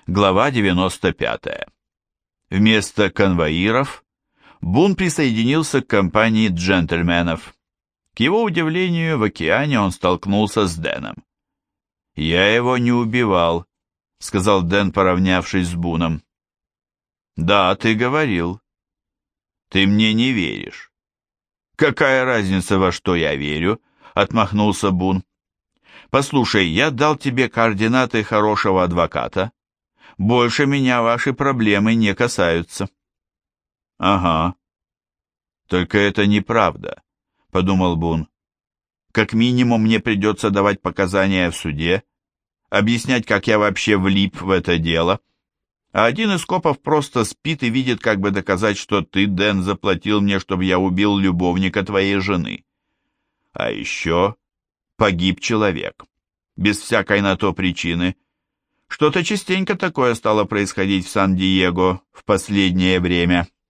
Глава 95. Вместо конвоиров Бун присоединился к компании джентльменов. К его удивлению, в океане он столкнулся с Дэном. «Я его не убивал», — сказал Дэн, поравнявшись с Буном. «Да, ты говорил. Ты мне не веришь». «Какая разница, во что я верю?» — отмахнулся Бун. «Послушай, я дал тебе координаты хорошего адвоката. Больше меня ваши проблемы не касаются». «Ага. Только это неправда», — подумал Бун. «Как минимум мне придется давать показания в суде, объяснять, как я вообще влип в это дело. А один из копов просто спит и видит, как бы доказать, что ты, Дэн, заплатил мне, чтобы я убил любовника твоей жены. А еще погиб человек. Без всякой на то причины. Что-то частенько такое стало происходить в Сан-Диего в последнее время».